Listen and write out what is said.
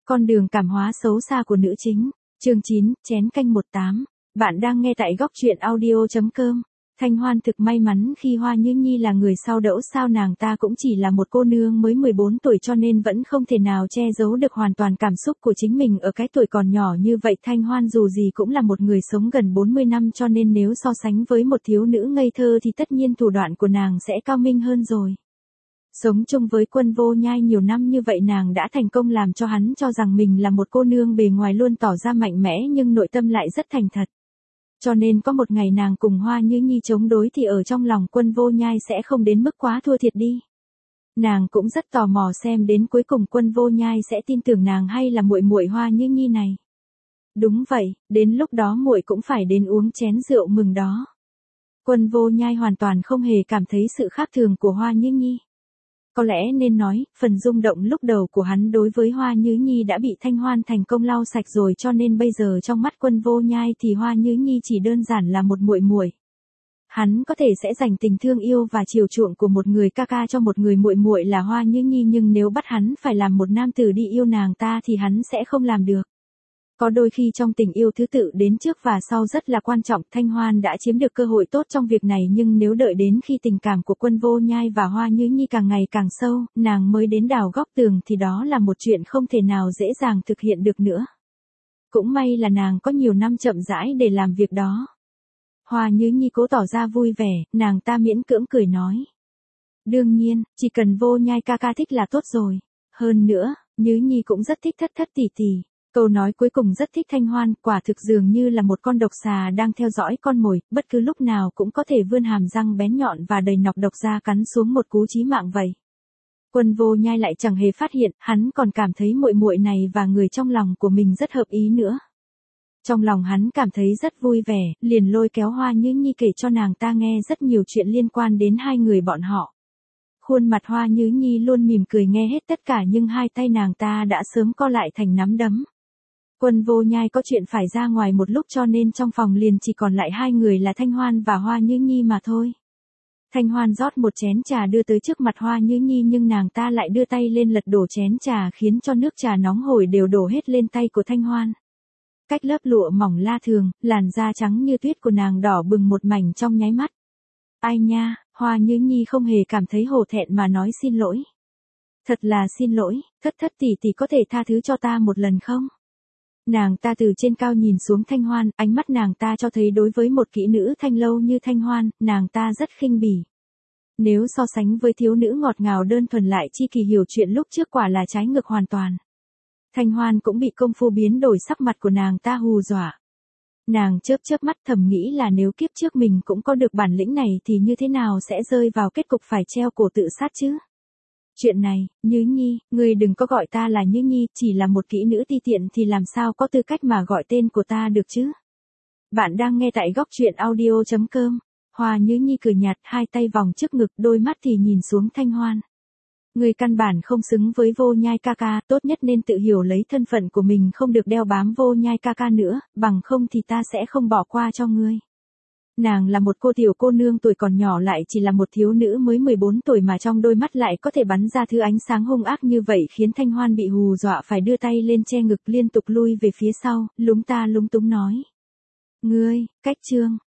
Con đường cảm hóa xấu xa của nữ chính. Chương 9, chén canh 18. Bạn đang nghe tại góc truyện audio.com. Thanh Hoan thực may mắn khi Hoa Như Nhi là người sau đỗ, sao nàng ta cũng chỉ là một cô nương mới 14 tuổi cho nên vẫn không thể nào che giấu được hoàn toàn cảm xúc của chính mình ở cái tuổi còn nhỏ như vậy. Thanh Hoan dù gì cũng là một người sống gần 40 năm cho nên nếu so sánh với một thiếu nữ ngây thơ thì tất nhiên thủ đoạn của nàng sẽ cao minh hơn rồi. Sống chung với Quân Vô Nhai nhiều năm như vậy, nàng đã thành công làm cho hắn cho rằng mình là một cô nương bề ngoài luôn tỏ ra mạnh mẽ nhưng nội tâm lại rất thành thật. Cho nên có một ngày nàng cùng Hoa Như Nhi chống đối thì ở trong lòng Quân Vô Nhai sẽ không đến mức quá thua thiệt đi. Nàng cũng rất tò mò xem đến cuối cùng Quân Vô Nhai sẽ tin tưởng nàng hay là muội muội Hoa Như Nhi này. Đúng vậy, đến lúc đó muội cũng phải đến uống chén rượu mừng đó. Quân Vô Nhai hoàn toàn không hề cảm thấy sự khác thường của Hoa Như Nhi. Có lẽ nên nói, phần rung động lúc đầu của hắn đối với Hoa Như Nhi đã bị Thanh Hoan thành công lau sạch rồi, cho nên bây giờ trong mắt Quân Vô Nhai thì Hoa Như Nhi chỉ đơn giản là một muội muội. Hắn có thể sẽ dành tình thương yêu và chiều chuộng của một người ca ca cho một người muội muội là Hoa Như Nhi, nhưng nếu bắt hắn phải làm một nam tử đi yêu nàng ta thì hắn sẽ không làm được. Có đôi khi trong tình yêu thứ tự đến trước và sau rất là quan trọng. Thanh Hoan đã chiếm được cơ hội tốt trong việc này, nhưng nếu đợi đến khi tình cảm của Quân Vô Nhai và Hoa Như Nhi càng ngày càng sâu, nàng mới đến đào góc tường thì đó là một chuyện không thể nào dễ dàng thực hiện được nữa. Cũng may là nàng có nhiều năm chậm rãi để làm việc đó. Hoa Như Nhi cố tỏ ra vui vẻ, nàng ta miễn cưỡng cười nói. Đương nhiên, chỉ cần Vô Nhai ca ca thích là tốt rồi. Hơn nữa, Như Nhi cũng rất thích Thất Thất tỷ tỷ. Câu nói cuối cùng rất thích Thanh Hoan, quả thực dường như là một con độc xà đang theo dõi con mồi, bất cứ lúc nào cũng có thể vươn hàm răng bén nhọn và đầy nọc độc ra cắn xuống một cú chí mạng vậy. Quân Vô Nhai lại chẳng hề phát hiện, hắn còn cảm thấy muội muội này và người trong lòng của mình rất hợp ý nữa. Trong lòng hắn cảm thấy rất vui vẻ, liền lôi kéo Hoa Như Nhi kể cho nàng ta nghe rất nhiều chuyện liên quan đến hai người bọn họ. Khuôn mặt Hoa Như Nhi luôn mỉm cười nghe hết tất cả, nhưng hai tay nàng ta đã sớm co lại thành nắm đấm. Quân Vô Nhai có chuyện phải ra ngoài một lúc cho nên trong phòng liền chỉ còn lại hai người là Thanh Hoan và Hoa Như Nhi mà thôi. Thanh Hoan rót một chén trà đưa tới trước mặt Hoa Như Nhi, nhưng nàng ta lại đưa tay lên lật đổ chén trà khiến cho nước trà nóng hổi đều đổ hết lên tay của Thanh Hoan. Cách lớp lụa mỏng la thường, làn da trắng như tuyết của nàng đỏ bừng một mảnh trong nháy mắt. Ai nha, Hoa Như Nhi không hề cảm thấy hổ thẹn mà nói xin lỗi. Thật là xin lỗi, Thất Thất tỷ tỷ có thể tha thứ cho ta một lần không? Nàng ta từ trên cao nhìn xuống Thanh Hoan, ánh mắt nàng ta cho thấy đối với một kỹ nữ thanh lâu như Thanh Hoan, nàng ta rất khinh bỉ. Nếu so sánh với thiếu nữ ngọt ngào đơn thuần lại chi kỳ hiểu chuyện lúc trước, quả là trái ngược hoàn toàn. Thanh Hoan cũng bị công phu biến đổi sắc mặt của nàng ta hù dọa. Nàng chớp chớp mắt thầm nghĩ là nếu kiếp trước mình cũng có được bản lĩnh này thì như thế nào sẽ rơi vào kết cục phải treo cổ tự sát chứ. Chuyện này, Như Nhi, ngươi đừng có gọi ta là Như Nhi, chỉ là một kỹ nữ ti tiện thì làm sao có tư cách mà gọi tên của ta được chứ. Bạn đang nghe tại góc truyện audio.com. Hoa Như Nhi cười nhạt, hai tay vòng trước ngực, đôi mắt thì nhìn xuống Thanh Hoan. Ngươi căn bản không xứng với Vô Nhai ca ca, tốt nhất nên tự hiểu lấy thân phận của mình, không được đeo bám Vô Nhai ca ca nữa, bằng không thì ta sẽ không bỏ qua cho ngươi. Nàng là một cô tiểu cô nương tuổi còn nhỏ, lại chỉ là một thiếu nữ mới 14 tuổi mà trong đôi mắt lại có thể bắn ra thứ ánh sáng hung ác như vậy, khiến Thanh Hoan bị hù dọa phải đưa tay lên che ngực liên tục lui về phía sau, lúng ta lúng túng nói. Ngươi, cách chương.